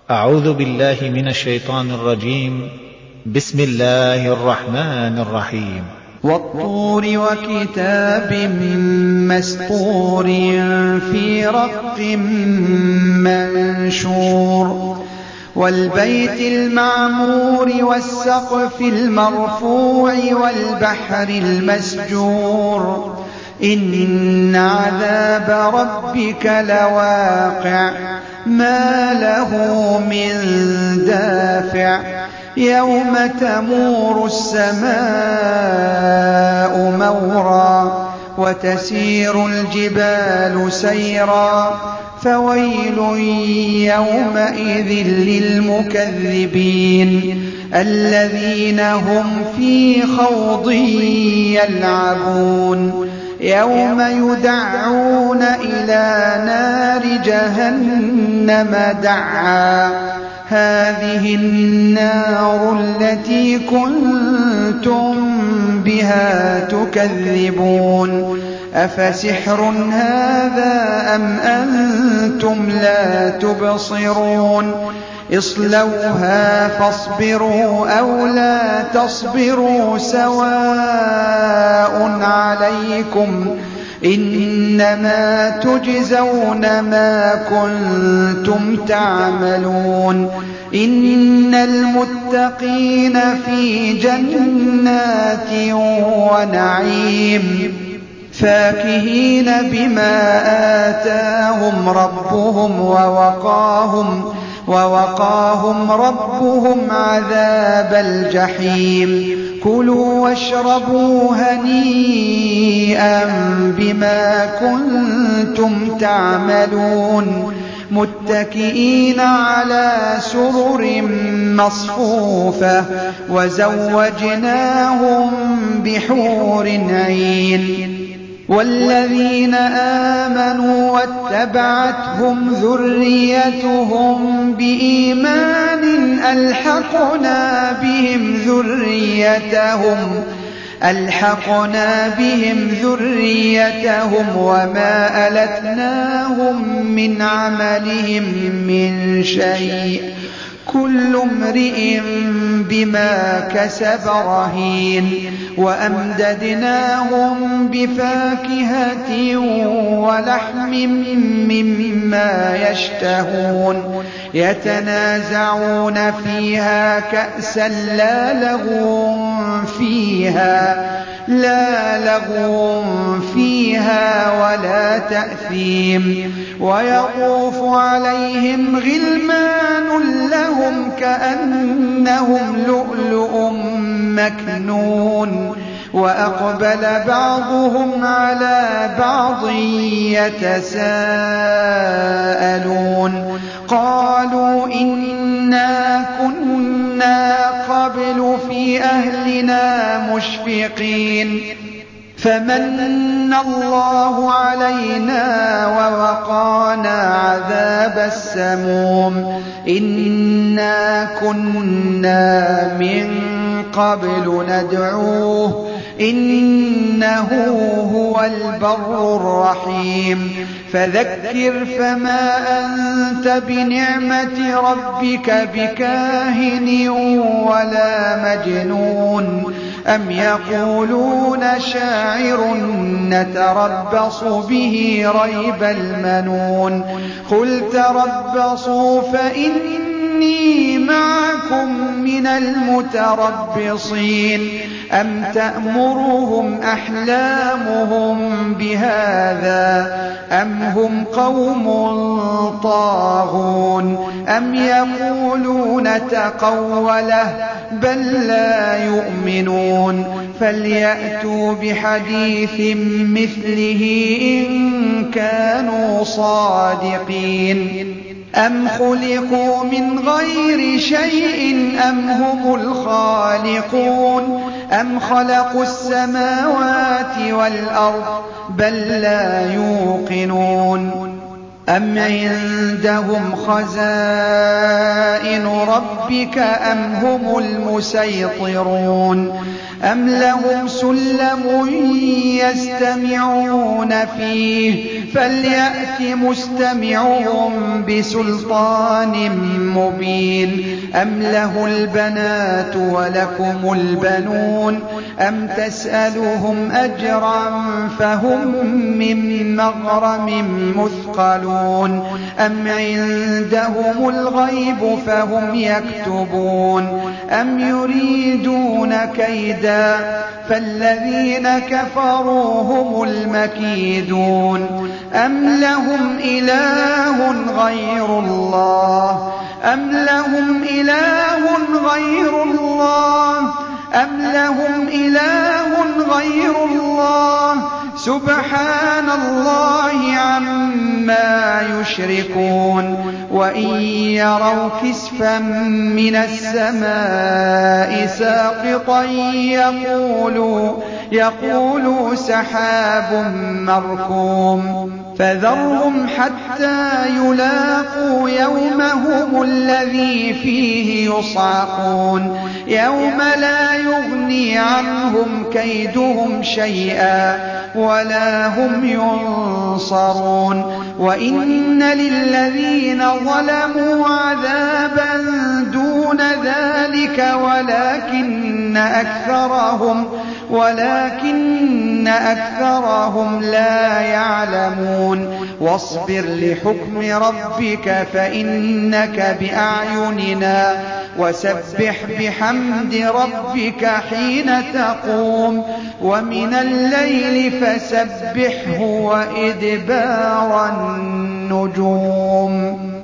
أعوذ بالله من الشيطان الرجيم. بسم الله الرحمن الرحيم. والطور وكتاب مسطور في رق منشور والبيت المعمور والسقف المرفوع والبحر المسجور إن عذاب ربك لواقع ما له من دافع يوم تمور السماء مورا وتسير الجبال سيرا فويل يومئذ للمكذبين الذين هم في خوض يلعبون يوم يدعون إلى نار جهنم دعا هذه النار التي كنتم بها تكذبون أفسحر هذا أم أنتم لا تبصرون اصلوها فاصبروا أو لا تصبروا سواء عليكم إنما تجزون ما كنتم تعملون إن المتقين في جنات ونعيم فاكهين بما آتاهم ربهم ووقاهم ربهم عذاب الجحيم كلوا واشربوا هنيئا بما كنتم تعملون متكئين على سرر مصفوفة وزوجناهم بحور عين والذين آمنوا واتبعتهم ذريتهم بإيمان ألحقنا بهم ذريتهم وما ألتناهم من عملهم من شيء كل امرئ بما كسب رهين وأمددناهم بفاكهة ولحم مما يشتهون يتنازعون فيها كأسا لا لغو فيها ولا تأثيم ويطوف عليهم غلمان لهم كأنهم لؤلؤ مكنون وأقبل بعضهم على بعض يتساءلون قالوا إنا كنا قبل في أهلنا مشفقين فمن الله علينا ووقانا عذاب السموم إنا كنا من قبل ندعوه إنه هو البر الرحيم فذكر فما أنت بنعمة ربك بكاهن ولا مجنون أم يقولون شاعر نتربص به ريب المنون قل تربصوا فإني معكم من المتربصين أم تأمرهم أحلامهم بهذا أم هم قوم طاغون أم يقولون تقوله بل لا يؤمنون فليأتوا بحديث مثله إن كانوا صادقين أم خلقوا من غير شيء أم هم الخالقون أم خلقوا السماوات والأرض بل لا يوقنون أم عندهم خزائن ربك أم هم المسيطرون أم لهم سلم يستمعون فيه فليأت مستمعهم بسلطان مبين أم له البنات ولكم البنون أم تسألهم أجرا فهم من مغرم مثقلون أم عندهم الغيب فهم يكتبون أم يريدون كيدا فالذين كفروا هم المكيدون أم لهم إله غير الله أم لهم إله غير الله سبحان الله عما يشركون وإن يروا كسفا من السماء ساقطا يقولوا سحاب مركوم فذرهم حتى يلاقوا يومهم الذي فيه يصعقون يوم لا يغني عنهم كيدهم شيئا ولا هم ينصرون وإن للذين ظلموا عذابا دون ذلك ولكن أكثرهم لا يعلمون واصبر لحكم ربك فإنك بأعيننا وسبح بحمد ربك حين تقوم ومن الليل فسبحه وإدبار النجوم